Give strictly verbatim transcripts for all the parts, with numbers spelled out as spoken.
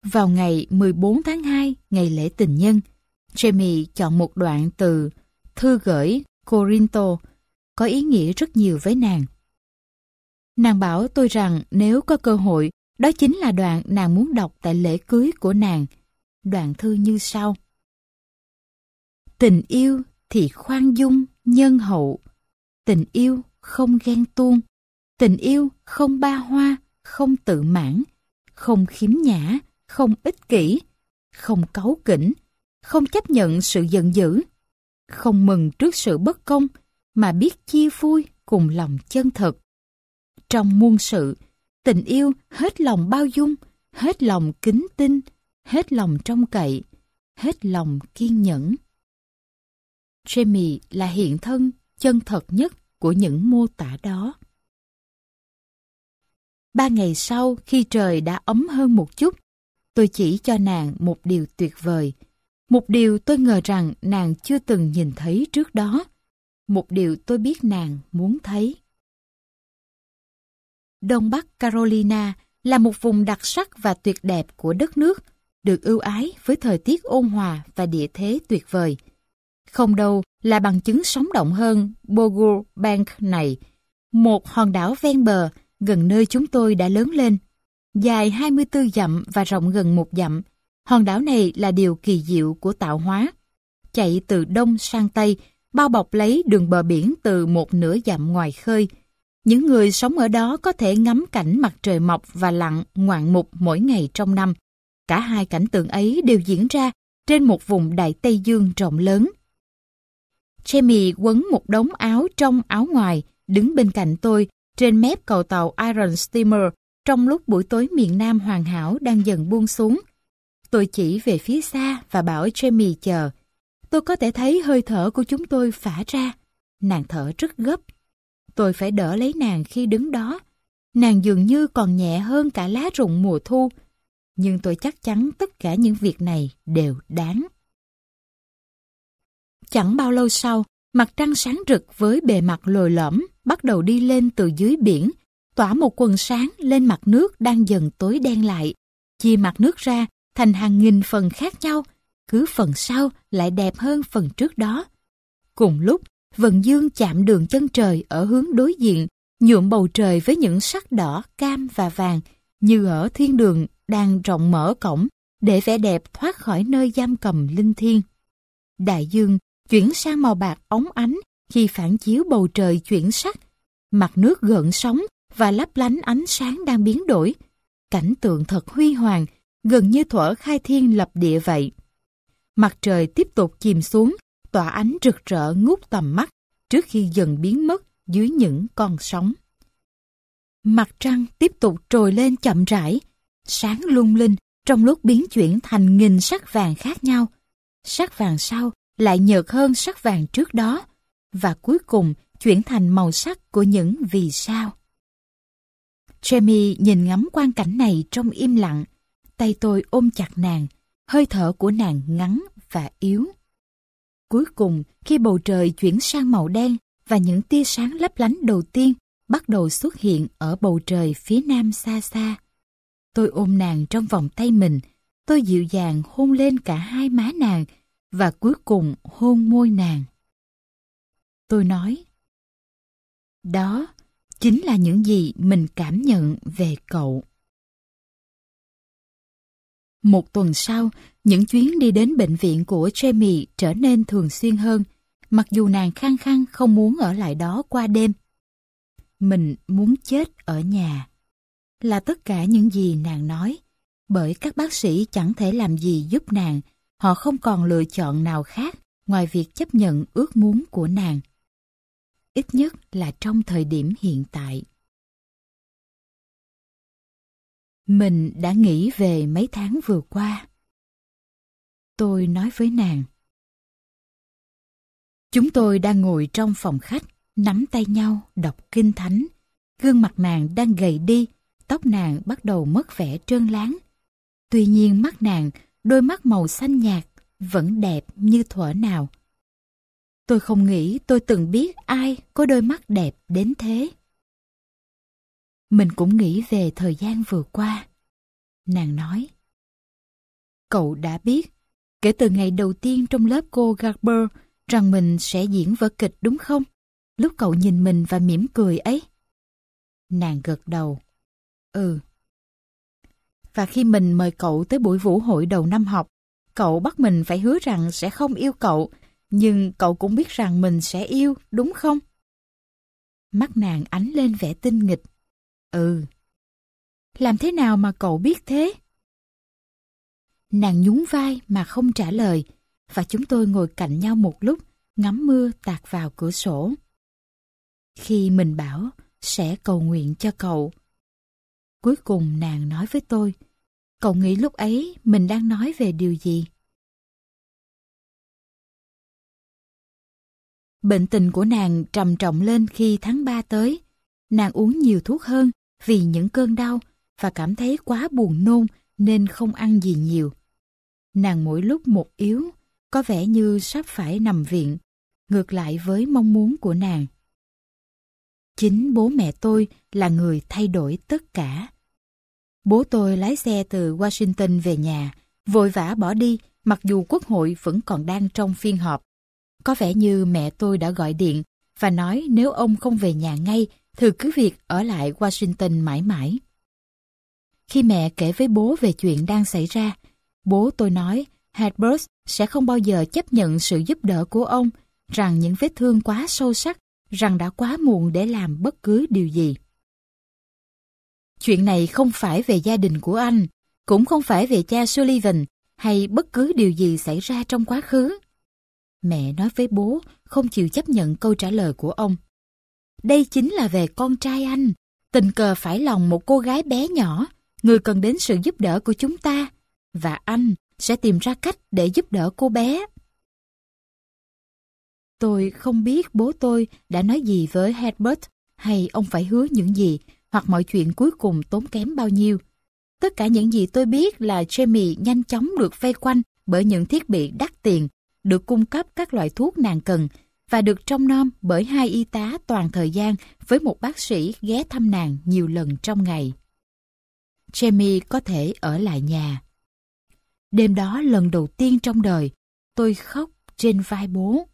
Vào ngày mười bốn tháng hai, ngày lễ tình nhân, Jamie chọn một đoạn từ Thư gửi Corinto có ý nghĩa rất nhiều với nàng. Nàng bảo tôi rằng nếu có cơ hội, đó chính là đoạn nàng muốn đọc tại lễ cưới của nàng. Đoạn thư như sau. Tình yêu thì khoan dung, nhân hậu. Tình yêu không ghen tuông. Tình yêu không ba hoa, không tự mãn, không khiếm nhã, không ích kỷ, không cáu kỉnh, không chấp nhận sự giận dữ, không mừng trước sự bất công, mà biết chia vui cùng lòng chân thật. Trong muôn sự, tình yêu hết lòng bao dung, hết lòng kính tin, hết lòng trông cậy, hết lòng kiên nhẫn. Jamie là hiện thân chân thật nhất của những mô tả đó. Ba ngày sau, khi trời đã ấm hơn một chút, tôi chỉ cho nàng một điều tuyệt vời. Một điều tôi ngờ rằng nàng chưa từng nhìn thấy trước đó. Một điều tôi biết nàng muốn thấy. Đông Bắc Carolina là một vùng đặc sắc và tuyệt đẹp của đất nước, được ưu ái với thời tiết ôn hòa và địa thế tuyệt vời. Không đâu là bằng chứng sống động hơn Bogur Bank này, một hòn đảo ven bờ gần nơi chúng tôi đã lớn lên. Dài hai mươi tư dặm và rộng gần một dặm, hòn đảo này là điều kỳ diệu của tạo hóa. Chạy từ đông sang tây, bao bọc lấy đường bờ biển từ một nửa dặm ngoài khơi. Những người sống ở đó có thể ngắm cảnh mặt trời mọc và lặn ngoạn mục mỗi ngày trong năm. Cả hai cảnh tượng ấy đều diễn ra trên một vùng Đại Tây Dương rộng lớn. Jamie quấn một đống áo trong áo ngoài, đứng bên cạnh tôi trên mép cầu tàu Iron Steamer trong lúc buổi tối miền Nam hoàn hảo đang dần buông xuống. Tôi chỉ về phía xa và bảo Jamie chờ. Tôi có thể thấy hơi thở của chúng tôi phả ra. Nàng thở rất gấp. Tôi phải đỡ lấy nàng khi đứng đó. Nàng dường như còn nhẹ hơn cả lá rụng mùa thu. Nhưng tôi chắc chắn tất cả những việc này đều đáng. Chẳng bao lâu sau, mặt trăng sáng rực với bề mặt lồi lõm bắt đầu đi lên từ dưới biển, tỏa một quầng sáng lên mặt nước đang dần tối đen lại, chia mặt nước ra thành hàng nghìn phần khác nhau, cứ phần sau lại đẹp hơn phần trước đó. Cùng lúc, vầng dương chạm đường chân trời ở hướng đối diện, nhuộm bầu trời với những sắc đỏ, cam và vàng, như ở thiên đường đang rộng mở cổng để vẻ đẹp thoát khỏi nơi giam cầm linh thiêng. Đại dương chuyển sang màu bạc óng ánh khi phản chiếu bầu trời chuyển sắc, mặt nước gợn sóng và lấp lánh ánh sáng đang biến đổi. Cảnh tượng thật huy hoàng, gần như thuở khai thiên lập địa vậy. Mặt trời tiếp tục chìm xuống, tỏa ánh rực rỡ ngút tầm mắt trước khi dần biến mất dưới những con sóng. Mặt trăng tiếp tục trồi lên chậm rãi, sáng lung linh trong lúc biến chuyển thành nghìn sắc vàng khác nhau. Sắc vàng sau lại nhợt hơn sắc vàng trước đó, và cuối cùng chuyển thành màu sắc của những vì sao. Jamie nhìn ngắm quang cảnh này trong im lặng, tay tôi ôm chặt nàng, hơi thở của nàng ngắn và yếu. Cuối cùng, khi bầu trời chuyển sang màu đen và những tia sáng lấp lánh đầu tiên bắt đầu xuất hiện ở bầu trời phía nam xa xa, tôi ôm nàng trong vòng tay mình, tôi dịu dàng hôn lên cả hai má nàng và cuối cùng hôn môi nàng. Tôi nói, đó chính là những gì mình cảm nhận về cậu. Một tuần sau, những chuyến đi đến bệnh viện của Jamie trở nên thường xuyên hơn, mặc dù nàng khăng khăng không muốn ở lại đó qua đêm. Mình muốn chết ở nhà, là tất cả những gì nàng nói, bởi các bác sĩ chẳng thể làm gì giúp nàng, họ không còn lựa chọn nào khác ngoài việc chấp nhận ước muốn của nàng. Ít nhất là trong thời điểm hiện tại. Mình đã nghĩ về mấy tháng vừa qua. Tôi nói với nàng. Chúng tôi đang ngồi trong phòng khách, nắm tay nhau đọc kinh thánh. Gương mặt nàng đang gầy đi, tóc nàng bắt đầu mất vẻ trơn láng. Tuy nhiên mắt nàng, đôi mắt màu xanh nhạt, vẫn đẹp như thuở nào. Tôi không nghĩ tôi từng biết ai có đôi mắt đẹp đến thế. Mình cũng nghĩ về thời gian vừa qua. Nàng nói, Cậu đã biết, kể từ ngày đầu tiên trong lớp cô Garber, rằng mình sẽ diễn vở kịch đúng không? Lúc cậu nhìn mình và mỉm cười ấy. Nàng gật đầu. Ừ. Và khi mình mời cậu tới buổi vũ hội đầu năm học, cậu bắt mình phải hứa rằng sẽ không yêu cậu, nhưng cậu cũng biết rằng mình sẽ yêu, đúng không? Mắt nàng ánh lên vẻ tinh nghịch. Ừ. Làm thế nào mà cậu biết thế? Nàng nhún vai mà không trả lời, và chúng tôi ngồi cạnh nhau một lúc, ngắm mưa tạt vào cửa sổ. Khi mình bảo sẽ cầu nguyện cho cậu, cuối cùng nàng nói với tôi, cậu nghĩ lúc ấy mình đang nói về điều gì? Bệnh tình của nàng trầm trọng lên khi tháng ba tới. Nàng uống nhiều thuốc hơn vì những cơn đau và cảm thấy quá buồn nôn nên không ăn gì nhiều. Nàng mỗi lúc một yếu, có vẻ như sắp phải nằm viện, ngược lại với mong muốn của nàng. Chính bố mẹ tôi là người thay đổi tất cả. Bố tôi lái xe từ Washington về nhà, vội vã bỏ đi mặc dù quốc hội vẫn còn đang trong phiên họp. Có vẻ như mẹ tôi đã gọi điện và nói nếu ông không về nhà ngay thì cứ việc ở lại Washington mãi mãi. Khi mẹ kể với bố về chuyện đang xảy ra, bố tôi nói Herbert sẽ không bao giờ chấp nhận sự giúp đỡ của ông, rằng những vết thương quá sâu sắc, rằng đã quá muộn để làm bất cứ điều gì. Chuyện này không phải về gia đình của anh, cũng không phải về cha Sullivan hay bất cứ điều gì xảy ra trong quá khứ. Mẹ nói với bố, không chịu chấp nhận câu trả lời của ông. Đây chính là về con trai anh, tình cờ phải lòng một cô gái bé nhỏ, người cần đến sự giúp đỡ của chúng ta, và anh sẽ tìm ra cách để giúp đỡ cô bé. Tôi không biết bố tôi đã nói gì với Herbert, hay ông phải hứa những gì, hoặc mọi chuyện cuối cùng tốn kém bao nhiêu. Tất cả những gì tôi biết là Jamie nhanh chóng được vây quanh bởi những thiết bị đắt tiền, được cung cấp các loại thuốc nàng cần, và được trông nom bởi hai y tá toàn thời gian với một bác sĩ ghé thăm nàng nhiều lần trong ngày. Jamie có thể ở lại nhà. Đêm đó lần đầu tiên trong đời, tôi khóc trên vai bố.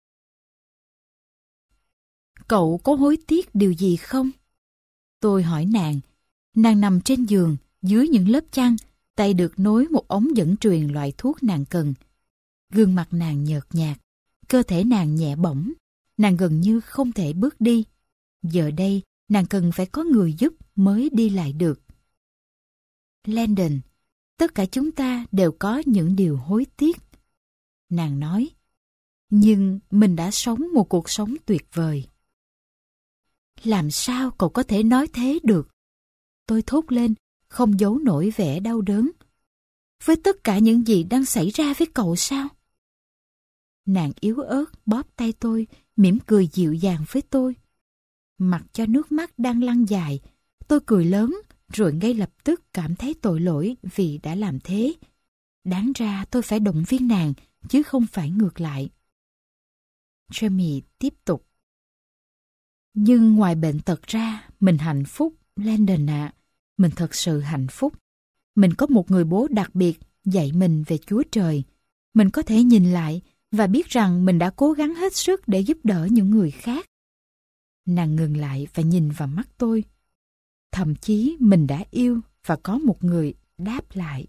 Cậu có hối tiếc điều gì không? Tôi hỏi nàng. Nàng nằm trên giường, dưới những lớp chăn, tay được nối một ống dẫn truyền loại thuốc nàng cần. Gương mặt nàng nhợt nhạt, cơ thể nàng nhẹ bỏng, nàng gần như không thể bước đi. Giờ đây, nàng cần phải có người giúp mới đi lại được. Landon, tất cả chúng ta đều có những điều hối tiếc. Nàng nói, nhưng mình đã sống một cuộc sống tuyệt vời. Làm sao cậu có thể nói thế được? Tôi thốt lên, không giấu nổi vẻ đau đớn. Với tất cả những gì đang xảy ra với cậu sao? Nàng yếu ớt bóp tay tôi, mỉm cười dịu dàng với tôi. Mặc cho nước mắt đang lăn dài, tôi cười lớn rồi ngay lập tức cảm thấy tội lỗi vì đã làm thế. Đáng ra tôi phải động viên nàng, chứ không phải ngược lại. Jamie tiếp tục. Nhưng ngoài bệnh tật ra, mình hạnh phúc, Landon ạ. À. Mình thật sự hạnh phúc. Mình có một người bố đặc biệt dạy mình về Chúa Trời. Mình có thể nhìn lại và biết rằng mình đã cố gắng hết sức để giúp đỡ những người khác. Nàng ngừng lại và nhìn vào mắt tôi. Thậm chí mình đã yêu và có một người đáp lại.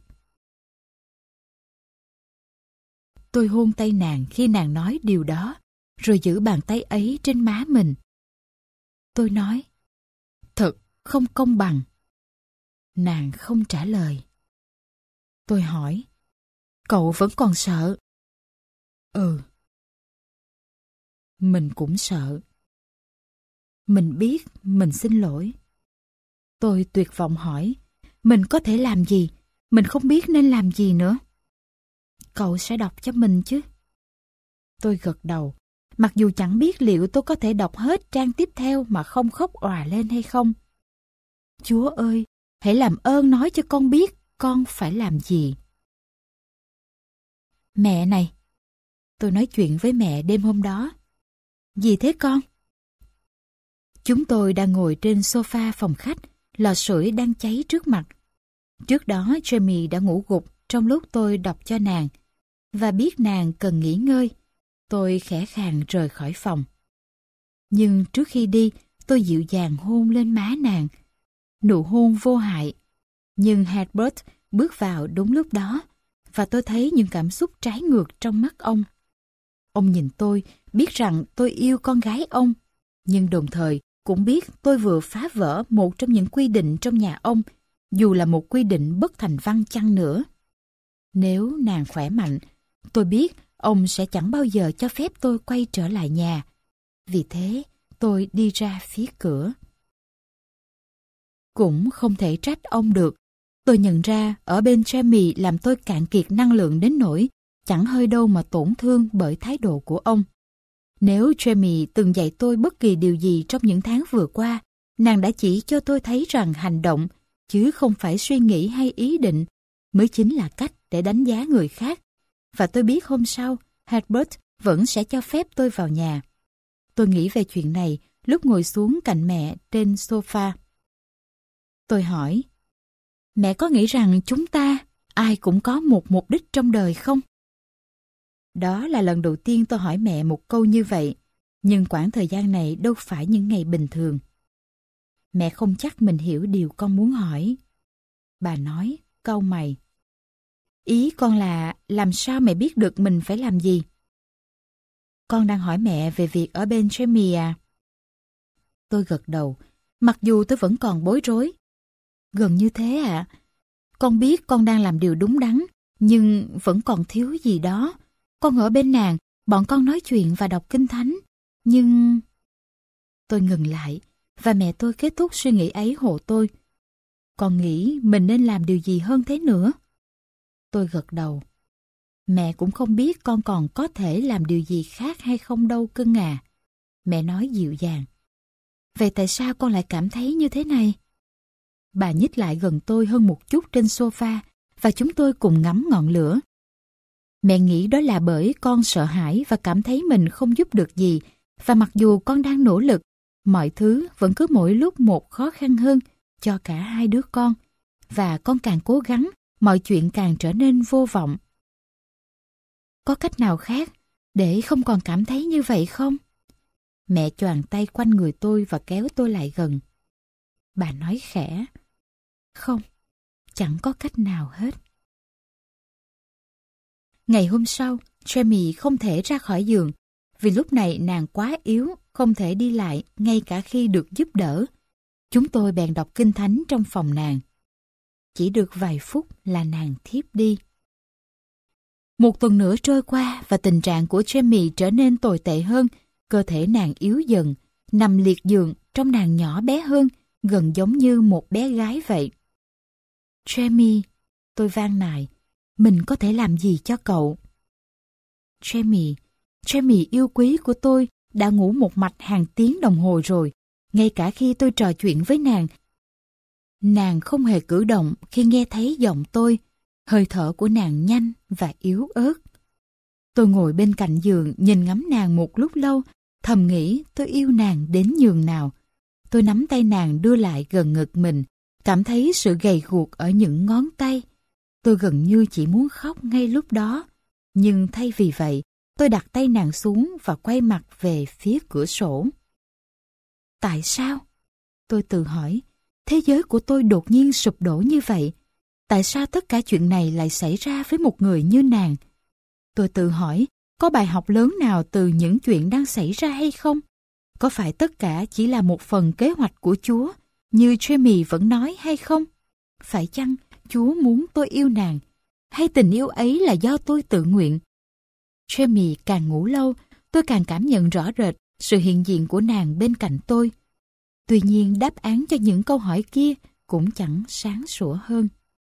Tôi hôn tay nàng khi nàng nói điều đó, rồi giữ bàn tay ấy trên má mình. Tôi nói, thật không công bằng. Nàng không trả lời. Tôi hỏi, cậu vẫn còn sợ? Ừ. Mình cũng sợ. Mình biết mình xin lỗi. Tôi tuyệt vọng hỏi, mình có thể làm gì? Mình không biết nên làm gì nữa. Cậu sẽ đọc cho mình chứ? Tôi gật đầu, mặc dù chẳng biết liệu tôi có thể đọc hết trang tiếp theo mà không khóc òa lên hay không. Chúa ơi, hãy làm ơn nói cho con biết con phải làm gì. Mẹ này, tôi nói chuyện với mẹ đêm hôm đó. Gì thế con? Chúng tôi đang ngồi trên sofa phòng khách, lò sưởi đang cháy trước mặt. Trước đó Jamie đã ngủ gục trong lúc tôi đọc cho nàng, và biết nàng cần nghỉ ngơi, tôi khẽ khàng rời khỏi phòng. Nhưng trước khi đi, tôi dịu dàng hôn lên má nàng. Nụ hôn vô hại. Nhưng Herbert bước vào đúng lúc đó, và tôi thấy những cảm xúc trái ngược trong mắt ông. Ông nhìn tôi, biết rằng tôi yêu con gái ông, nhưng đồng thời cũng biết tôi vừa phá vỡ một trong những quy định trong nhà ông, dù là một quy định bất thành văn chăng nữa. Nếu nàng khỏe mạnh, tôi biết ông sẽ chẳng bao giờ cho phép tôi quay trở lại nhà. Vì thế, tôi đi ra phía cửa. Cũng không thể trách ông được. Tôi nhận ra ở bên Jamie làm tôi cạn kiệt năng lượng đến nỗi chẳng hơi đâu mà tổn thương bởi thái độ của ông. Nếu Jamie từng dạy tôi bất kỳ điều gì trong những tháng vừa qua, nàng đã chỉ cho tôi thấy rằng hành động, chứ không phải suy nghĩ hay ý định, mới chính là cách để đánh giá người khác. Và tôi biết hôm sau, Herbert vẫn sẽ cho phép tôi vào nhà. Tôi nghĩ về chuyện này lúc ngồi xuống cạnh mẹ trên sofa. Tôi hỏi, mẹ có nghĩ rằng chúng ta ai cũng có một mục đích trong đời không? Đó là lần đầu tiên tôi hỏi mẹ một câu như vậy, nhưng quãng thời gian này đâu phải những ngày bình thường. Mẹ không chắc mình hiểu điều con muốn hỏi. Bà nói, cau mày. Ý con là làm sao mẹ biết được mình phải làm gì? Con đang hỏi mẹ về việc ở bên Jamie à? Tôi gật đầu, mặc dù tôi vẫn còn bối rối. Gần như thế ạ. À? Con biết con đang làm điều đúng đắn, nhưng vẫn còn thiếu gì đó. Con ở bên nàng, bọn con nói chuyện và đọc kinh thánh. Nhưng... Tôi ngừng lại, và mẹ tôi kết thúc suy nghĩ ấy hộ tôi. Con nghĩ mình nên làm điều gì hơn thế nữa? Tôi gật đầu. Mẹ cũng không biết con còn có thể làm điều gì khác hay không đâu cưng à. Mẹ nói dịu dàng. Vậy tại sao con lại cảm thấy như thế này? Bà nhích lại gần tôi hơn một chút trên sofa và chúng tôi cùng ngắm ngọn lửa. Mẹ nghĩ đó là bởi con sợ hãi và cảm thấy mình không giúp được gì, và mặc dù con đang nỗ lực, mọi thứ vẫn cứ mỗi lúc một khó khăn hơn cho cả hai đứa con, và con càng cố gắng, mọi chuyện càng trở nên vô vọng. Có cách nào khác để không còn cảm thấy như vậy không? Mẹ choàng tay quanh người tôi và kéo tôi lại gần. Bà nói khẽ, không, chẳng có cách nào hết. Ngày hôm sau, Jamie không thể ra khỏi giường, vì lúc này nàng quá yếu, không thể đi lại ngay cả khi được giúp đỡ. Chúng tôi bèn đọc kinh thánh trong phòng nàng. Chỉ được vài phút là nàng thiếp đi. Một tuần nữa trôi qua và tình trạng của Jamie trở nên tồi tệ hơn. Cơ thể nàng yếu dần, nằm liệt giường, trông nàng nhỏ bé hơn, gần giống như một bé gái vậy. Jamie, tôi van nài, mình có thể làm gì cho cậu? Jamie, Jamie yêu quý của tôi đã ngủ một mạch hàng tiếng đồng hồ rồi. Ngay cả khi tôi trò chuyện với nàng, nàng không hề cử động khi nghe thấy giọng tôi. Hơi thở của nàng nhanh và yếu ớt. Tôi ngồi bên cạnh giường nhìn ngắm nàng một lúc lâu, thầm nghĩ tôi yêu nàng đến nhường nào. Tôi nắm tay nàng đưa lại gần ngực mình, cảm thấy sự gầy guộc ở những ngón tay. Tôi gần như chỉ muốn khóc ngay lúc đó, nhưng thay vì vậy, tôi đặt tay nàng xuống và quay mặt về phía cửa sổ. Tại sao? Tôi tự hỏi, thế giới của tôi đột nhiên sụp đổ như vậy. Tại sao tất cả chuyện này lại xảy ra với một người như nàng? Tôi tự hỏi, có bài học lớn nào từ những chuyện đang xảy ra hay không? Có phải tất cả chỉ là một phần kế hoạch của Chúa, như Jamie vẫn nói hay không? Phải chăng Chúa muốn tôi yêu nàng? Hay tình yêu ấy là do tôi tự nguyện? Jamie càng ngủ lâu, tôi càng cảm nhận rõ rệt sự hiện diện của nàng bên cạnh tôi. Tuy nhiên đáp án cho những câu hỏi kia cũng chẳng sáng sủa hơn.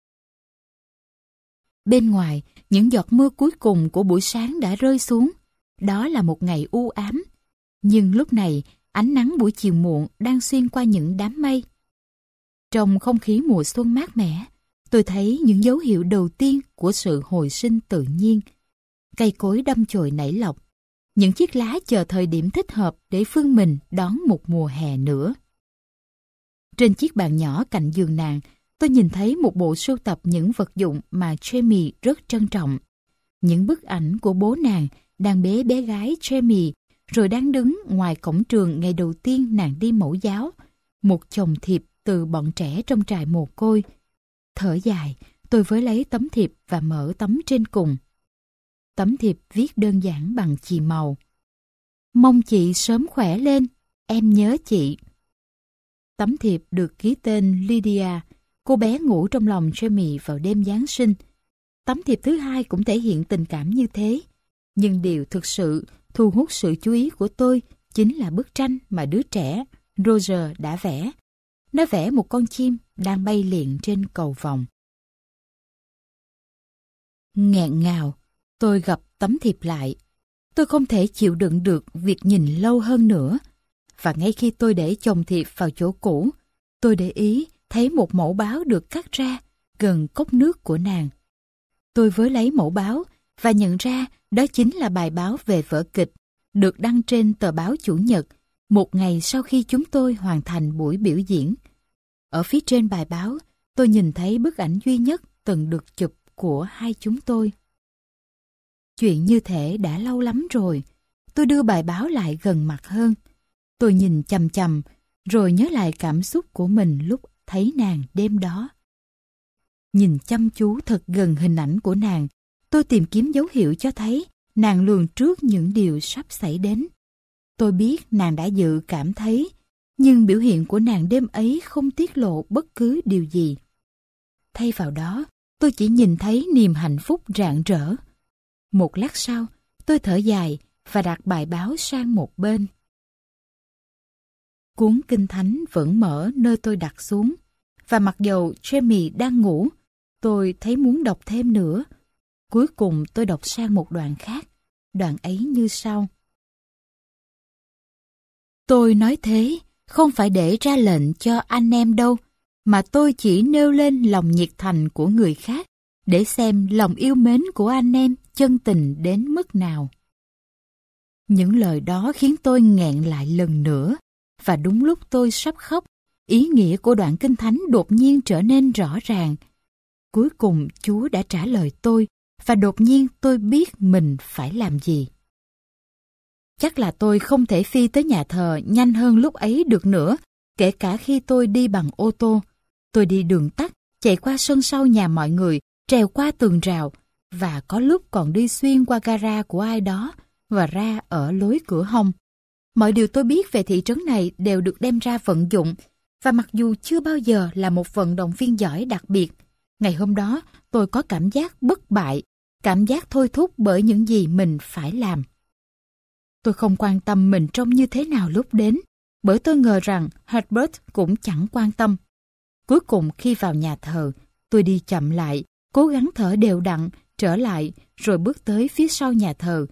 Bên ngoài, những giọt mưa cuối cùng của buổi sáng đã rơi xuống. Đó là một ngày u ám. Nhưng lúc này, ánh nắng buổi chiều muộn đang xuyên qua những đám mây. Trong không khí mùa xuân mát mẻ, tôi thấy những dấu hiệu đầu tiên của sự hồi sinh tự nhiên. Cây cối đâm chồi nảy lọc. Những chiếc lá chờ thời điểm thích hợp để vươn mình đón một mùa hè nữa. Trên chiếc bàn nhỏ cạnh giường nàng, tôi nhìn thấy một bộ sưu tập những vật dụng mà Jamie rất trân trọng. Những bức ảnh của bố nàng đang bế bé gái Jamie, rồi đang đứng ngoài cổng trường ngày đầu tiên nàng đi mẫu giáo. Một chồng thiệp từ bọn trẻ trong trại mồ côi. Thở dài, tôi với lấy tấm thiệp và mở tấm trên cùng. Tấm thiệp viết đơn giản bằng chì màu. Mong chị sớm khỏe lên, em nhớ chị. Tấm thiệp được ký tên Lydia, cô bé ngủ trong lòng Jamie vào đêm Giáng sinh. Tấm thiệp thứ hai cũng thể hiện tình cảm như thế. Nhưng điều thực sự thu hút sự chú ý của tôi chính là bức tranh mà đứa trẻ Roger đã vẽ. Nó vẽ một con chim đang bay liệng trên cầu vồng. Nghẹn ngào, tôi gập tấm thiệp lại. Tôi không thể chịu đựng được việc nhìn lâu hơn nữa. Và ngay khi tôi để chồng thiệp vào chỗ cũ, tôi để ý thấy một mẫu báo được cắt ra gần cốc nước của nàng. Tôi với lấy mẫu báo và nhận ra đó chính là bài báo về vở kịch, được đăng trên tờ báo Chủ nhật, một ngày sau khi chúng tôi hoàn thành buổi biểu diễn. Ở phía trên bài báo, tôi nhìn thấy bức ảnh duy nhất từng được chụp của hai chúng tôi. Chuyện như thể đã lâu lắm rồi. Tôi đưa bài báo lại gần mặt hơn. Tôi nhìn chằm chằm, rồi nhớ lại cảm xúc của mình lúc thấy nàng đêm đó. Nhìn chăm chú thật gần hình ảnh của nàng, tôi tìm kiếm dấu hiệu cho thấy nàng lường trước những điều sắp xảy đến. Tôi biết nàng đã dự cảm thấy, nhưng biểu hiện của nàng đêm ấy không tiết lộ bất cứ điều gì. Thay vào đó, tôi chỉ nhìn thấy niềm hạnh phúc rạng rỡ. Một lát sau, tôi thở dài và đặt bài báo sang một bên. Cuốn Kinh Thánh vẫn mở nơi tôi đặt xuống, và mặc dầu Jamie đang ngủ, tôi thấy muốn đọc thêm nữa. Cuối cùng tôi đọc sang một đoạn khác, đoạn ấy như sau. Tôi nói thế, không phải để ra lệnh cho anh em đâu, mà tôi chỉ nêu lên lòng nhiệt thành của người khác, để xem lòng yêu mến của anh em chân tình đến mức nào. Những lời đó khiến tôi nghẹn lại lần nữa, và đúng lúc tôi sắp khóc, ý nghĩa của đoạn Kinh Thánh đột nhiên trở nên rõ ràng. Cuối cùng Chúa đã trả lời tôi, và đột nhiên tôi biết mình phải làm gì. Chắc là tôi không thể phi tới nhà thờ nhanh hơn lúc ấy được nữa, kể cả khi tôi đi bằng ô tô. Tôi đi đường tắt, chạy qua sân sau nhà mọi người, trèo qua tường rào, và có lúc còn đi xuyên qua gara của ai đó và ra ở lối cửa hông. Mọi điều tôi biết về thị trấn này đều được đem ra vận dụng, và mặc dù chưa bao giờ là một vận động viên giỏi đặc biệt, ngày hôm đó tôi có cảm giác bất bại, cảm giác thôi thúc bởi những gì mình phải làm. Tôi không quan tâm mình trông như thế nào lúc đến, bởi tôi ngờ rằng Herbert cũng chẳng quan tâm. Cuối cùng khi vào nhà thờ, tôi đi chậm lại, cố gắng thở đều đặn, trở lại, rồi bước tới phía sau nhà thờ.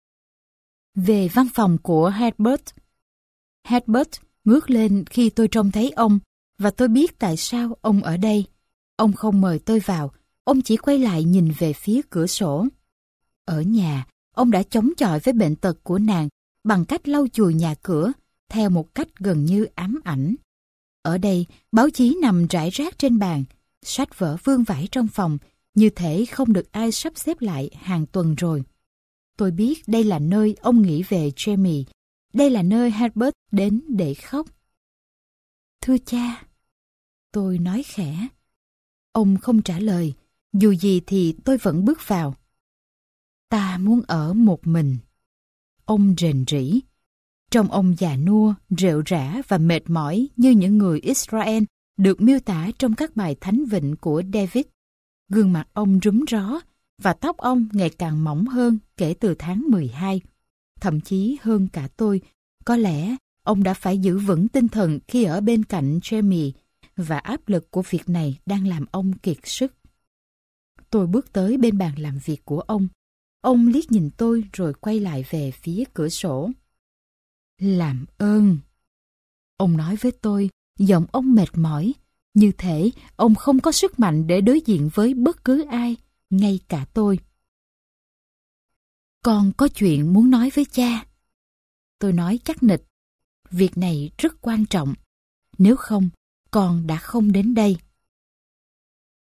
Về văn phòng của Herbert. Herbert ngước lên khi tôi trông thấy ông, và tôi biết tại sao ông ở đây. Ông không mời tôi vào, ông chỉ quay lại nhìn về phía cửa sổ. Ở nhà, ông đã chống chọi với bệnh tật của nàng bằng cách lau chùi nhà cửa, theo một cách gần như ám ảnh. Ở đây, báo chí nằm rải rác trên bàn, sách vở vương vãi trong phòng, như thể không được ai sắp xếp lại hàng tuần rồi. Tôi biết đây là nơi ông nghĩ về Jamie, đây là nơi Herbert đến để khóc. Thưa cha, tôi nói khẽ. Ông không trả lời, dù gì thì tôi vẫn bước vào. Ta muốn ở một mình. Ông rền rĩ. Trông ông già nua, rệu rã và mệt mỏi như những người Israel được miêu tả trong các bài thánh vịnh của David. Gương mặt ông rúm ró và tóc ông ngày càng mỏng hơn kể từ tháng mười hai. Thậm chí hơn cả tôi, có lẽ ông đã phải giữ vững tinh thần khi ở bên cạnh Jamie, và áp lực của việc này đang làm ông kiệt sức. Tôi bước tới bên bàn làm việc của ông. Ông liếc nhìn tôi rồi quay lại về phía cửa sổ. Làm ơn. Ông nói với tôi, giọng ông mệt mỏi, như thể ông không có sức mạnh để đối diện với bất cứ ai, ngay cả tôi. Con có chuyện muốn nói với cha. Tôi nói chắc nịch. Việc này rất quan trọng. Nếu không, con đã không đến đây.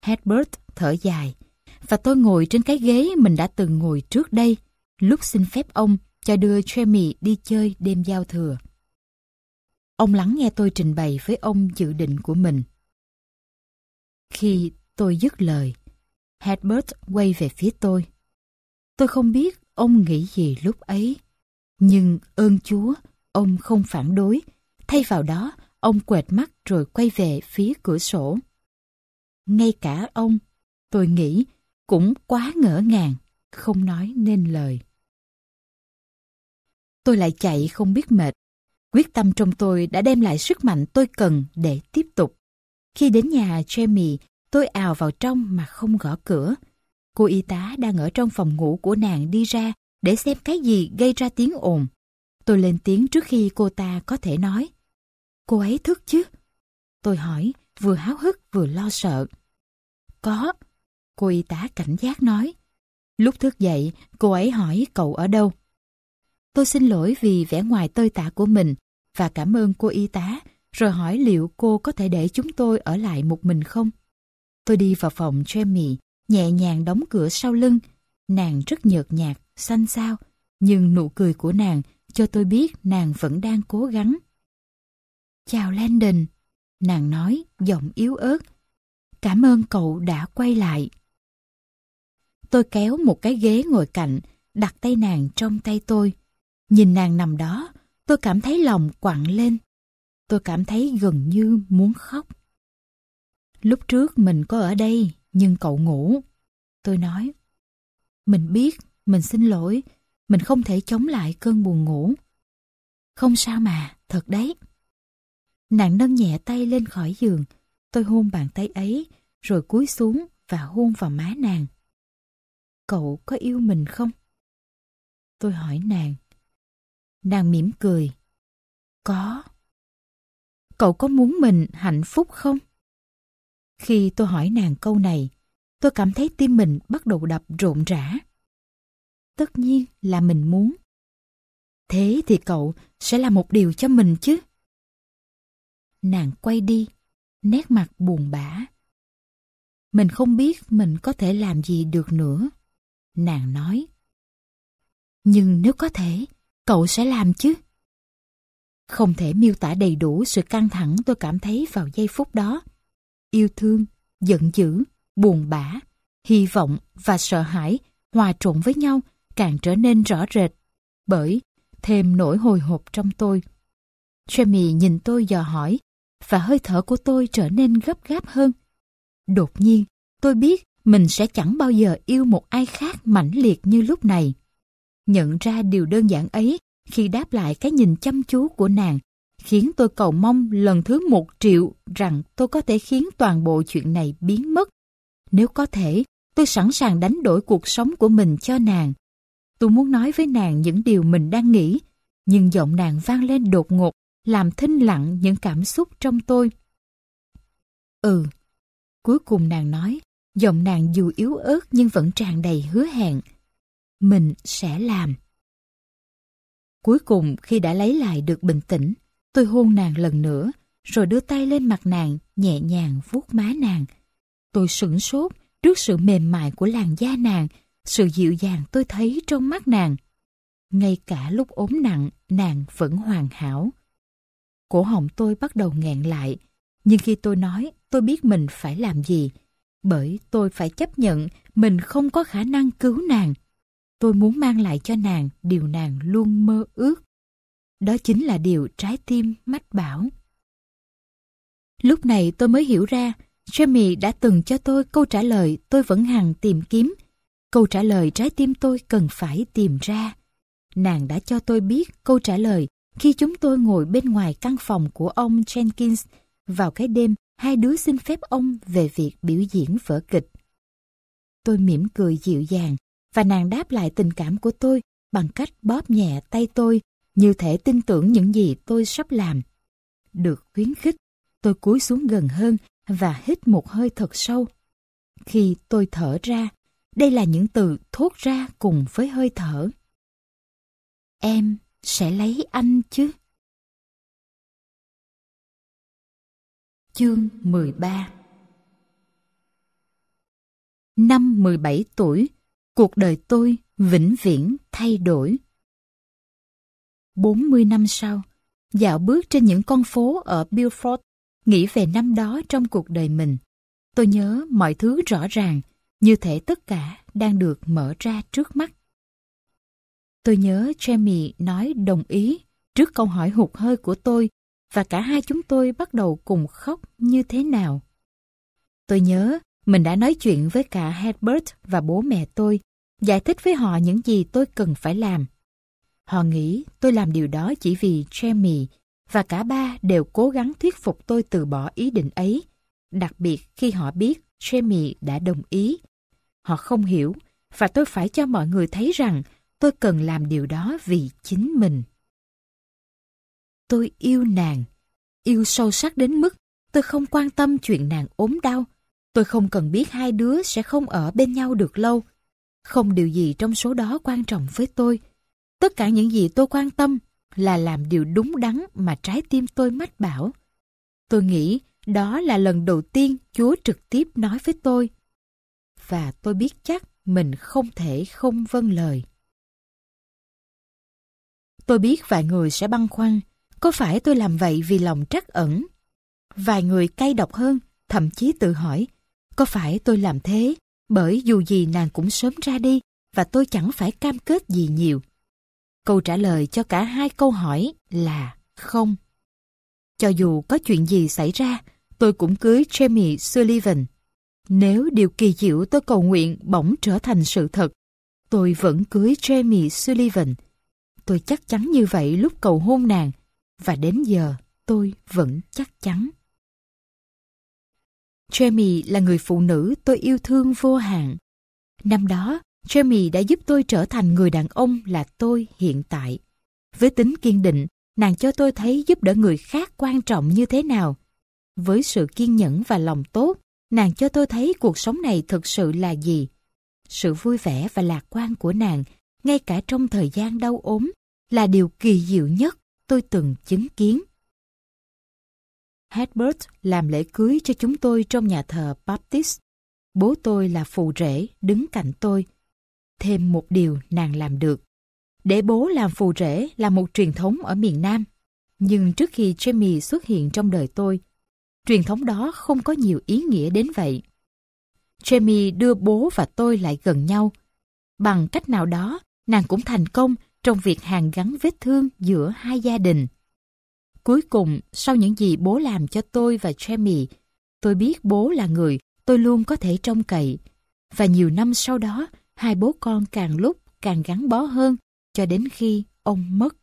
Herbert thở dài, và tôi ngồi trên cái ghế mình đã từng ngồi trước đây, lúc xin phép ông cho đưa Jamie đi chơi đêm giao thừa. Ông lắng nghe tôi trình bày với ông dự định của mình. Khi tôi dứt lời, Herbert quay về phía tôi. Tôi không biết ông nghĩ gì lúc ấy, nhưng ơn Chúa, ông không phản đối. Thay vào đó, ông quệt mắt rồi quay về phía cửa sổ. Ngay cả ông, tôi nghĩ, cũng quá ngỡ ngàng, không nói nên lời. Tôi lại chạy không biết mệt. Quyết tâm trong tôi đã đem lại sức mạnh tôi cần để tiếp tục. Khi đến nhà Jamie, tôi ào vào trong mà không gõ cửa. Cô y tá đang ở trong phòng ngủ của nàng đi ra để xem cái gì gây ra tiếng ồn. Tôi lên tiếng trước khi cô ta có thể nói. Cô ấy thức chứ? Tôi hỏi, vừa háo hức vừa lo sợ. Có, cô y tá cảnh giác nói. Lúc thức dậy, cô ấy hỏi cậu ở đâu. Tôi xin lỗi vì vẻ ngoài tơi tả của mình và cảm ơn cô y tá, rồi hỏi liệu cô có thể để chúng tôi ở lại một mình không. Tôi đi vào phòng Jamie, nhẹ nhàng đóng cửa sau lưng. Nàng rất nhợt nhạt, xanh xao, nhưng nụ cười của nàng cho tôi biết nàng vẫn đang cố gắng. Chào Landon, nàng nói, giọng yếu ớt. Cảm ơn cậu đã quay lại. Tôi kéo một cái ghế ngồi cạnh, đặt tay nàng trong tay tôi. Nhìn nàng nằm đó, tôi cảm thấy lòng quặn lên. Tôi cảm thấy gần như muốn khóc. Lúc trước mình có ở đây, nhưng cậu ngủ. Tôi nói. Mình biết, mình xin lỗi, mình không thể chống lại cơn buồn ngủ. Không sao mà, thật đấy. Nàng nâng nhẹ tay lên khỏi giường. Tôi hôn bàn tay ấy, rồi cúi xuống và hôn vào má nàng. Cậu có yêu mình không? Tôi hỏi nàng. Nàng mỉm cười. Có. Cậu có muốn mình hạnh phúc không? Khi tôi hỏi nàng câu này, tôi cảm thấy tim mình bắt đầu đập rộn rã. Tất nhiên là mình muốn. Thế thì cậu sẽ làm một điều cho mình chứ? Nàng quay đi, nét mặt buồn bã. Mình không biết mình có thể làm gì được nữa, nàng nói. Nhưng nếu có thể, cậu sẽ làm chứ? Không thể miêu tả đầy đủ sự căng thẳng tôi cảm thấy vào giây phút đó. Yêu thương, giận dữ, buồn bã, hy vọng và sợ hãi hòa trộn với nhau càng trở nên rõ rệt, bởi thêm nỗi hồi hộp trong tôi. Jamie nhìn tôi dò hỏi, và hơi thở của tôi trở nên gấp gáp hơn. Đột nhiên, tôi biết mình sẽ chẳng bao giờ yêu một ai khác mãnh liệt như lúc này. Nhận ra điều đơn giản ấy khi đáp lại cái nhìn chăm chú của nàng, khiến tôi cầu mong lần thứ một triệu rằng tôi có thể khiến toàn bộ chuyện này biến mất. Nếu có thể, tôi sẵn sàng đánh đổi cuộc sống của mình cho nàng. Tôi muốn nói với nàng những điều mình đang nghĩ, nhưng giọng nàng vang lên đột ngột, làm thinh lặng những cảm xúc trong tôi. Ừ, cuối cùng nàng nói, giọng nàng dù yếu ớt nhưng vẫn tràn đầy hứa hẹn. Mình sẽ làm. Cuối cùng khi đã lấy lại được bình tĩnh, tôi hôn nàng lần nữa, rồi đưa tay lên mặt nàng, nhẹ nhàng vuốt má nàng. Tôi sửng sốt trước sự mềm mại của làn da nàng, sự dịu dàng tôi thấy trong mắt nàng. Ngay cả lúc ốm nặng, nàng vẫn hoàn hảo. Cổ họng tôi bắt đầu nghẹn lại, nhưng khi tôi nói, tôi biết mình phải làm gì, bởi tôi phải chấp nhận mình không có khả năng cứu nàng. Tôi muốn mang lại cho nàng điều nàng luôn mơ ước. Đó chính là điều trái tim mách bảo. Lúc này tôi mới hiểu ra, Jamie đã từng cho tôi câu trả lời tôi vẫn hằng tìm kiếm. Câu trả lời trái tim tôi cần phải tìm ra. Nàng đã cho tôi biết câu trả lời khi chúng tôi ngồi bên ngoài căn phòng của ông Jenkins vào cái đêm hai đứa xin phép ông về việc biểu diễn vở kịch. Tôi mỉm cười dịu dàng và nàng đáp lại tình cảm của tôi bằng cách bóp nhẹ tay tôi, như thể tin tưởng những gì tôi sắp làm. Được khuyến khích, tôi cúi xuống gần hơn và hít một hơi thật sâu. Khi tôi thở ra, đây là những từ thốt ra cùng với hơi thở. Em sẽ lấy anh chứ? Chương mười ba. Năm mười bảy tuổi, cuộc đời tôi vĩnh viễn thay đổi. bốn mươi năm sau, dạo bước trên những con phố ở Beaufort, nghĩ về năm đó trong cuộc đời mình. Tôi nhớ mọi thứ rõ ràng, như thể tất cả đang được mở ra trước mắt. Tôi nhớ Jamie nói đồng ý trước câu hỏi hụt hơi của tôi, và cả hai chúng tôi bắt đầu cùng khóc như thế nào. Tôi nhớ mình đã nói chuyện với cả Herbert và bố mẹ tôi, giải thích với họ những gì tôi cần phải làm. Họ nghĩ tôi làm điều đó chỉ vì Jamie, và cả ba đều cố gắng thuyết phục tôi từ bỏ ý định ấy, đặc biệt khi họ biết Jamie đã đồng ý. Họ không hiểu, và tôi phải cho mọi người thấy rằng tôi cần làm điều đó vì chính mình. Tôi yêu nàng, yêu sâu sắc đến mức tôi không quan tâm chuyện nàng ốm đau. Tôi không cần biết hai đứa sẽ không ở bên nhau được lâu. Không điều gì trong số đó quan trọng với tôi. Tất cả những gì tôi quan tâm là làm điều đúng đắn mà trái tim tôi mách bảo. Tôi nghĩ đó là lần đầu tiên Chúa trực tiếp nói với tôi. Và tôi biết chắc mình không thể không vâng lời. Tôi biết vài người sẽ băn khoăn, có phải tôi làm vậy vì lòng trắc ẩn? Vài người cay độc hơn, thậm chí tự hỏi, có phải tôi làm thế bởi dù gì nàng cũng sớm ra đi và tôi chẳng phải cam kết gì nhiều? Câu trả lời cho cả hai câu hỏi là không. Cho dù có chuyện gì xảy ra, tôi cũng cưới Jamie Sullivan. Nếu điều kỳ diệu tôi cầu nguyện bỗng trở thành sự thật, tôi vẫn cưới Jamie Sullivan. Tôi chắc chắn như vậy lúc cầu hôn nàng, và đến giờ tôi vẫn chắc chắn. Jamie là người phụ nữ tôi yêu thương vô hạn. Năm đó, Jamie đã giúp tôi trở thành người đàn ông là tôi hiện tại. Với tính kiên định, nàng cho tôi thấy giúp đỡ người khác quan trọng như thế nào. Với sự kiên nhẫn và lòng tốt, nàng cho tôi thấy cuộc sống này thực sự là gì. Sự vui vẻ và lạc quan của nàng, ngay cả trong thời gian đau ốm, là điều kỳ diệu nhất tôi từng chứng kiến. Herbert làm lễ cưới cho chúng tôi trong nhà thờ Baptist. Bố tôi là phù rể đứng cạnh tôi. Thêm một điều nàng làm được. Để bố làm phù rể là một truyền thống ở miền Nam. Nhưng trước khi Jamie xuất hiện trong đời tôi, truyền thống đó không có nhiều ý nghĩa đến vậy. Jamie đưa bố và tôi lại gần nhau. Bằng cách nào đó, nàng cũng thành công trong việc hàn gắn vết thương giữa hai gia đình. Cuối cùng, sau những gì bố làm cho tôi và Jamie, tôi biết bố là người tôi luôn có thể trông cậy. Và nhiều năm sau đó, hai bố con càng lúc càng gắn bó hơn, cho đến khi ông mất.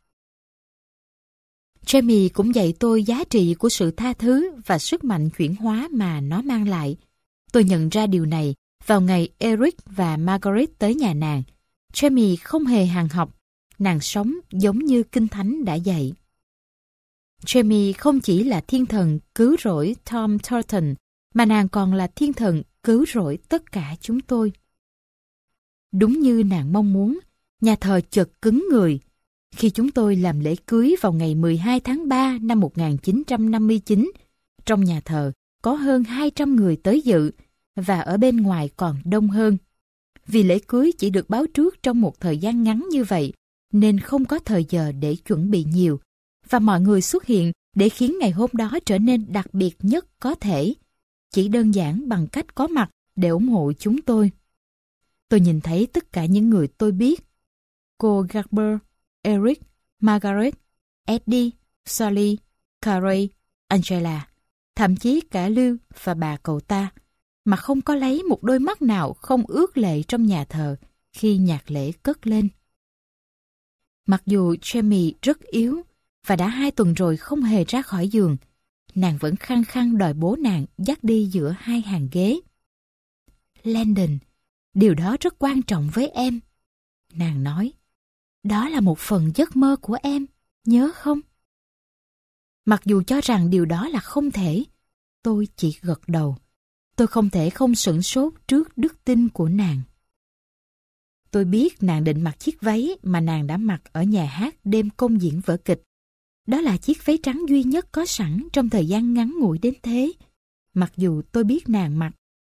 Jamie cũng dạy tôi giá trị của sự tha thứ và sức mạnh chuyển hóa mà nó mang lại. Tôi nhận ra điều này vào ngày Eric và Margaret tới nhà nàng. Jamie không hề hàng học, nàng sống giống như Kinh Thánh đã dạy. Jamie không chỉ là thiên thần cứu rỗi Tom Thornton, mà nàng còn là thiên thần cứu rỗi tất cả chúng tôi. Đúng như nàng mong muốn, nhà thờ chợt cứng người. Khi chúng tôi làm lễ cưới vào ngày mười hai tháng ba năm một nghìn chín trăm năm mươi chín, trong nhà thờ có hơn hai trăm người tới dự, và ở bên ngoài còn đông hơn. Vì lễ cưới chỉ được báo trước trong một thời gian ngắn như vậy, nên không có thời giờ để chuẩn bị nhiều, và mọi người xuất hiện để khiến ngày hôm đó trở nên đặc biệt nhất có thể, chỉ đơn giản bằng cách có mặt để ủng hộ chúng tôi. Tôi nhìn thấy tất cả những người tôi biết: cô Garber, Eric, Margaret, Eddie, Sally, Carey, Angela, thậm chí cả Lưu và bà cậu ta, mà không có lấy một đôi mắt nào không ướt lệ trong nhà thờ khi nhạc lễ cất lên. Mặc dù Jamie rất yếu và đã hai tuần rồi không hề ra khỏi giường, nàng vẫn khăng khăng đòi bố nàng dắt đi giữa hai hàng ghế. Landon, điều đó rất quan trọng với em, nàng nói. Đó là một phần giấc mơ của em, nhớ không? Mặc dù cho rằng điều đó là không thể, tôi chỉ gật đầu. Tôi không thể không sửng sốt trước đức tin của nàng. Tôi biết nàng định mặc chiếc váy mà nàng đã mặc ở nhà hát đêm công diễn vở kịch. Đó là chiếc váy trắng duy nhất có sẵn trong thời gian ngắn ngủi đến thế. Mặc dù tôi biết nàng mặc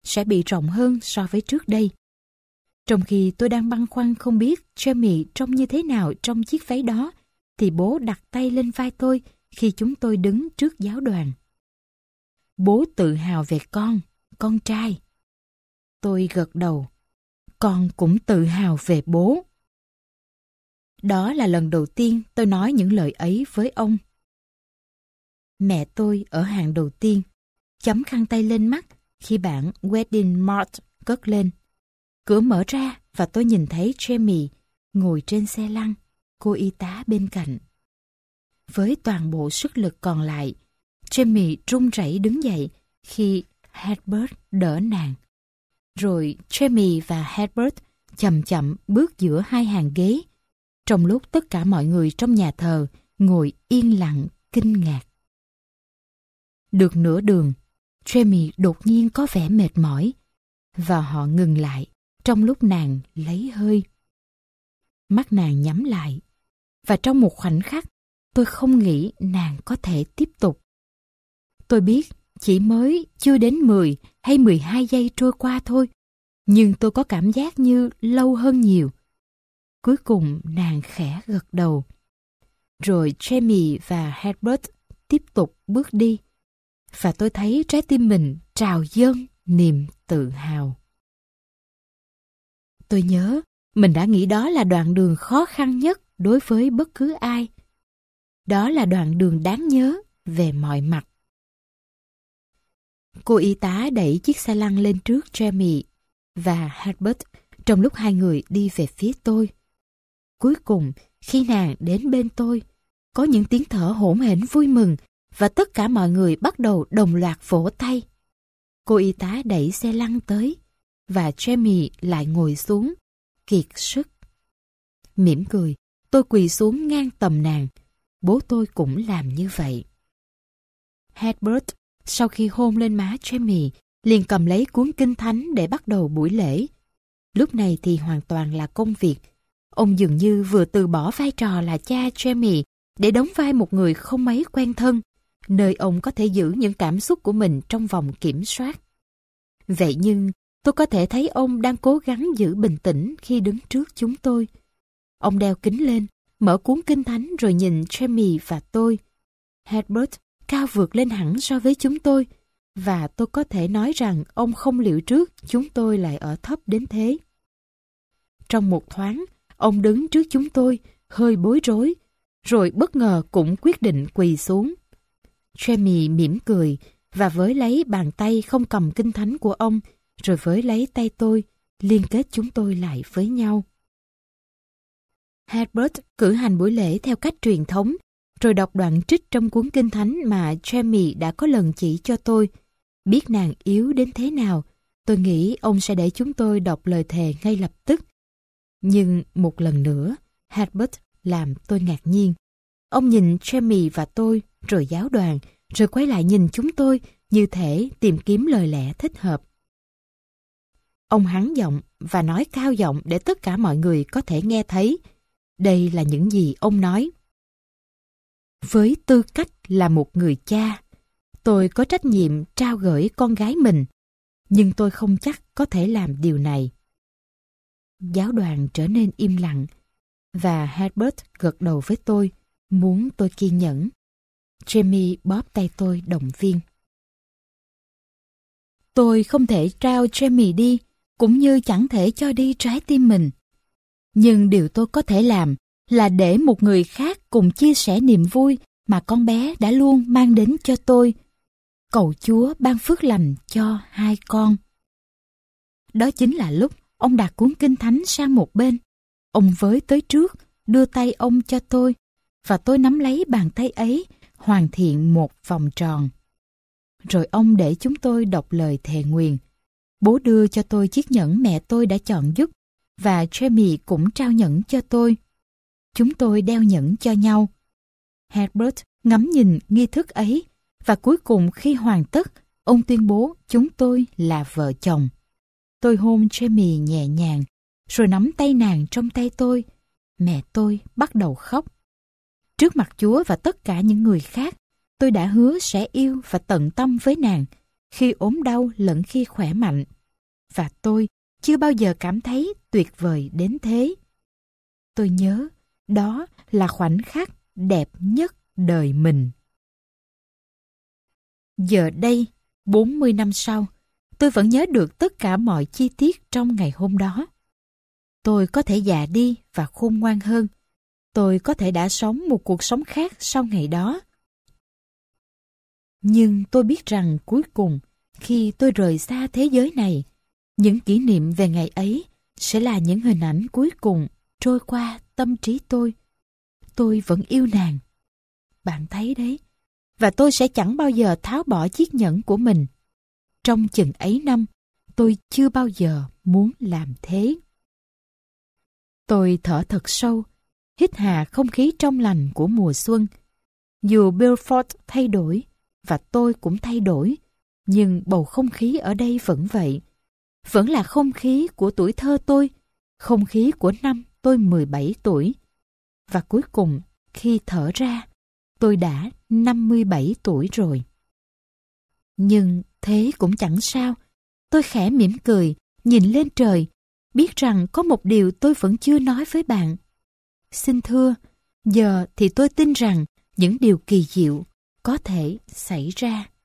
sẽ bị rộng hơn so với trước đây. Trong khi tôi đang băn khoăn không biết Jamie trông như thế nào trong chiếc váy đó, thì bố đặt tay lên vai tôi khi chúng tôi đứng trước giáo đoàn. Bố tự hào về con, con trai. Tôi gật đầu. Con cũng tự hào về bố. Đó là lần đầu tiên tôi nói những lời ấy với ông. Mẹ tôi ở hàng đầu tiên, chấm khăn tay lên mắt khi bản Wedding March cất lên. Cửa mở ra và tôi nhìn thấy Jamie ngồi trên xe lăn, cô y tá bên cạnh. Với toàn bộ sức lực còn lại, Jamie run rẩy đứng dậy khi Herbert đỡ nàng. Rồi Jamie và Herbert chậm chậm bước giữa hai hàng ghế, trong lúc tất cả mọi người trong nhà thờ ngồi yên lặng kinh ngạc. Được nửa đường, Jamie đột nhiên có vẻ mệt mỏi, và họ ngừng lại trong lúc nàng lấy hơi. Mắt nàng nhắm lại, và trong một khoảnh khắc, tôi không nghĩ nàng có thể tiếp tục. Tôi biết chỉ mới chưa đến mười hay mười hai giây trôi qua thôi, nhưng tôi có cảm giác như lâu hơn nhiều. Cuối cùng nàng khẽ gật đầu. Rồi Jamie và Herbert tiếp tục bước đi, và tôi thấy trái tim mình trào dâng niềm tự hào. Tôi nhớ mình đã nghĩ đó là đoạn đường khó khăn nhất đối với bất cứ ai. Đó là đoạn đường đáng nhớ về mọi mặt. Cô y tá đẩy chiếc xe lăn lên trước Jamie và Herbert trong lúc hai người đi về phía tôi. Cuối cùng, khi nàng đến bên tôi, có những tiếng thở hổn hển vui mừng và tất cả mọi người bắt đầu đồng loạt vỗ tay. Cô y tá đẩy xe lăn tới và Jamie lại ngồi xuống, kiệt sức. Mỉm cười, tôi quỳ xuống ngang tầm nàng. Bố tôi cũng làm như vậy. Herbert, sau khi hôn lên má Jamie, liền cầm lấy cuốn kinh thánh để bắt đầu buổi lễ. Lúc này thì hoàn toàn là công việc. Ông dường như vừa từ bỏ vai trò là cha Jamie để đóng vai một người không mấy quen thân, nơi ông có thể giữ những cảm xúc của mình trong vòng kiểm soát. Vậy nhưng, tôi có thể thấy ông đang cố gắng giữ bình tĩnh khi đứng trước chúng tôi. Ông đeo kính lên, mở cuốn kinh thánh rồi nhìn Jamie và tôi. Herbert cao vượt lên hẳn so với chúng tôi, và tôi có thể nói rằng ông không liệu trước chúng tôi lại ở thấp đến thế. Trong một thoáng, ông đứng trước chúng tôi, hơi bối rối, rồi bất ngờ cũng quyết định quỳ xuống. Jamie mỉm cười và với lấy bàn tay không cầm kinh thánh của ông, rồi với lấy tay tôi, liên kết chúng tôi lại với nhau. Herbert cử hành buổi lễ theo cách truyền thống, rồi đọc đoạn trích trong cuốn kinh thánh mà Jamie đã có lần chỉ cho tôi. Biết nàng yếu đến thế nào, tôi nghĩ ông sẽ để chúng tôi đọc lời thề ngay lập tức. Nhưng một lần nữa, Herbert làm tôi ngạc nhiên. Ông nhìn Jamie và tôi, rồi giáo đoàn, rồi quay lại nhìn chúng tôi như thể tìm kiếm lời lẽ thích hợp. Ông hắng giọng và nói cao giọng để tất cả mọi người có thể nghe thấy. Đây là những gì ông nói. Với tư cách là một người cha, tôi có trách nhiệm trao gửi con gái mình, nhưng tôi không chắc có thể làm điều này. Giáo đoàn trở nên im lặng, và Herbert gật đầu với tôi, muốn tôi kiên nhẫn. Jamie bóp tay tôi động viên. Tôi không thể trao Jamie đi, cũng như chẳng thể cho đi trái tim mình. Nhưng điều tôi có thể làm là để một người khác cùng chia sẻ niềm vui mà con bé đã luôn mang đến cho tôi. Cầu Chúa ban phước lành cho hai con. Đó chính là lúc ông đặt cuốn kinh thánh sang một bên. Ông với tới trước, đưa tay ông cho tôi, và tôi nắm lấy bàn tay ấy, hoàn thiện một vòng tròn. Rồi ông để chúng tôi đọc lời thề nguyền. Bố đưa cho tôi chiếc nhẫn mẹ tôi đã chọn giúp, và Jamie cũng trao nhẫn cho tôi. Chúng tôi đeo nhẫn cho nhau. Herbert ngắm nhìn nghi thức ấy, và cuối cùng khi hoàn tất, ông tuyên bố chúng tôi là vợ chồng. Tôi hôn Jamie nhẹ nhàng, rồi nắm tay nàng trong tay tôi. Mẹ tôi bắt đầu khóc. Trước mặt Chúa và tất cả những người khác, tôi đã hứa sẽ yêu và tận tâm với nàng, khi ốm đau lẫn khi khỏe mạnh. và tôi chưa bao giờ cảm thấy tuyệt vời đến thế. Tôi nhớ đó là khoảnh khắc đẹp nhất đời mình. Giờ đây, bốn mươi năm sau, tôi vẫn nhớ được tất cả mọi chi tiết trong ngày hôm đó. Tôi có thể già đi và khôn ngoan hơn. Tôi có thể đã sống một cuộc sống khác sau ngày đó. Nhưng tôi biết rằng cuối cùng, khi tôi rời xa thế giới này, những kỷ niệm về ngày ấy sẽ là những hình ảnh cuối cùng trôi qua tâm trí tôi. Tôi vẫn yêu nàng. Bạn thấy đấy. Và tôi sẽ chẳng bao giờ tháo bỏ chiếc nhẫn của mình. Trong chừng ấy năm, tôi chưa bao giờ muốn làm thế. Tôi thở thật sâu, hít hà không khí trong lành của mùa xuân. Dù Belfort thay đổi, và tôi cũng thay đổi, nhưng bầu không khí ở đây vẫn vậy. Vẫn là không khí của tuổi thơ tôi, không khí của năm tôi mười bảy tuổi. Và cuối cùng, khi thở ra, tôi đã năm mươi bảy tuổi rồi. Nhưng thế cũng chẳng sao. Tôi khẽ mỉm cười, nhìn lên trời, biết rằng có một điều tôi vẫn chưa nói với bạn. Xin thưa, giờ thì tôi tin rằng những điều kỳ diệu có thể xảy ra.